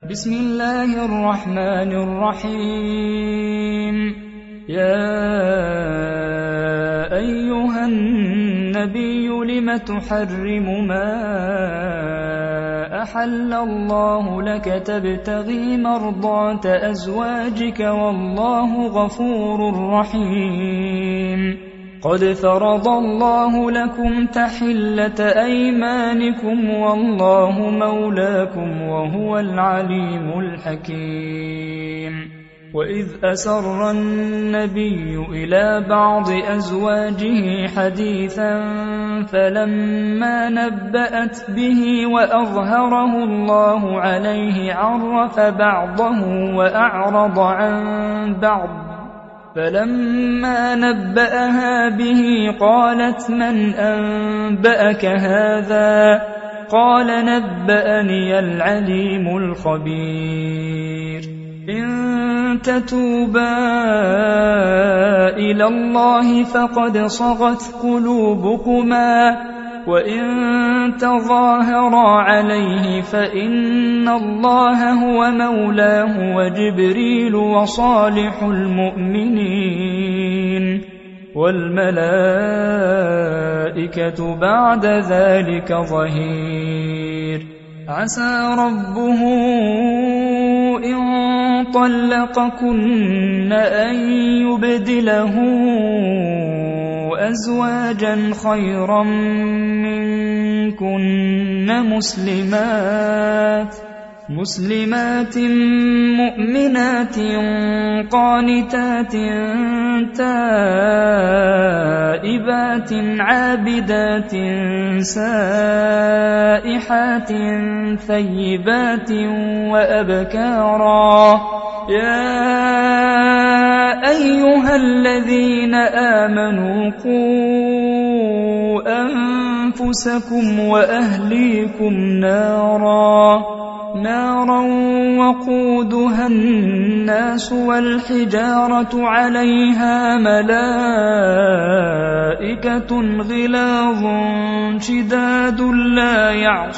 بسم الله الرحمن الرحيم. يا أيها النبي لم تحرم ما أحل الله لك تبتغي مرضات أزواجك والله غفور رحيم. قد فرض الله لكم تحلة أيمانكم والله مولاكم وهو العليم الحكيم. وإذ أسر النبي إلى بعض أزواجه حديثا فلما نبأت به وأظهره الله عليه عرف بعضه وأعرض عن بعض، فلما نبأها به قالت من أنبأك هذا؟ قال نبأني العليم الخبير. إن تتوبا إلى الله فقد صغت قلوبكما، وإن تظاهرا عليه فإن الله هو مولاه وجبريل وصالح المؤمنين والملائكة بعد ذلك ظهير. عسى ربه إن طلقكن أن يبدله أزواجا خيرا منكن مسلمات مؤمنات قانتات تائبات عابدات سائحات ثيبات وأبكارا. يا أيها الذين آمنوا قوا أنفسكم وأهليكم نارا وقودها الناس والحجارة عليها ملائكة غلاظ شداد لا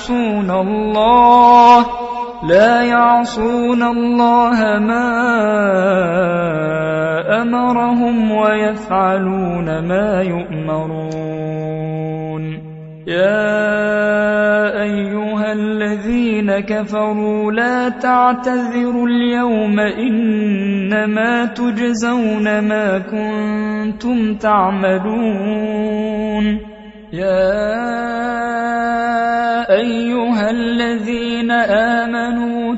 يعصون الله ما أمرهم ويفعلون ما يؤمرون. يا أيها الذين كفروا لا تعتذروا اليوم إنما تجزون ما كنتم تعملون. يا أيها الذين آمنوا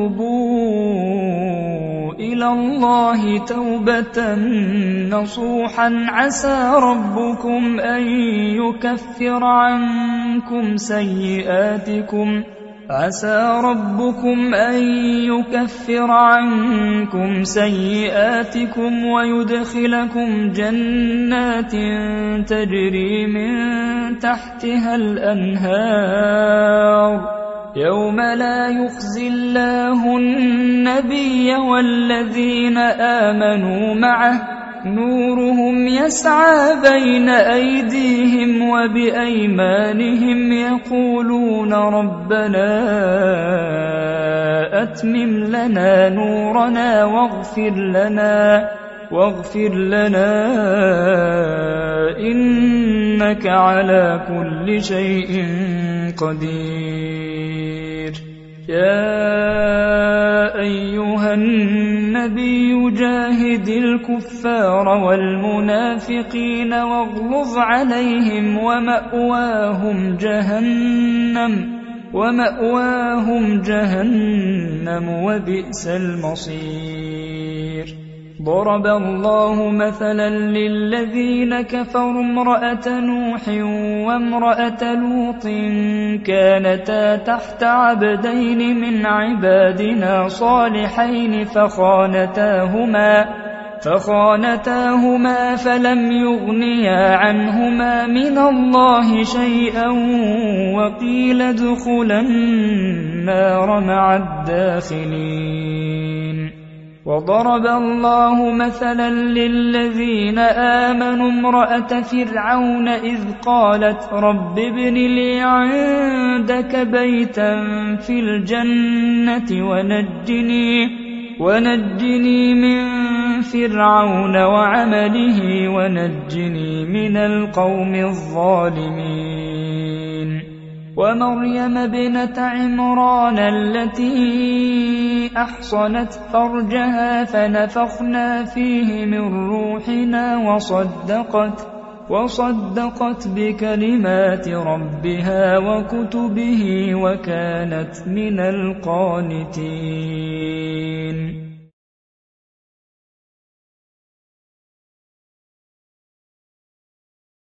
توبوا إلى الله توبة نصوحا عسى ربكم أن يكفر عنكم سيئاتكم ويدخلكم جنات تجري من تحتها الأنهار يوم لا يخزي الله النبي والذين آمنوا معه نورهم يسعى بين أيديهم وبأيمانهم يقولون ربنا أتمم لنا نورنا واغفر لنا إنك على كل شيء قدير. يا أيها النبي جاهد الكفار والمنافقين واغلظ عليهم ومأواهم جهنم وبئس المصير. ضرب الله مثلا للذين كفروا امرأة نوح وامرأة لوط كانتا تحت عبدين من عبادنا صالحين فخانتاهما فلم يغنيا عنهما من الله شيئا وقيل ادخلا النار مع الداخلين. وضرب الله مثلا للذين آمنوا امرأة فرعون إذ قالت رب ابن لي عندك بيتا في الجنة ونجني من فرعون وعمله ونجني من القوم الظالمين ومريم ابنة عمران التي أحصنت فرجها فنفخنا فيه من روحنا وصدقت بكلمات ربها وكتبه وكانت من القانتين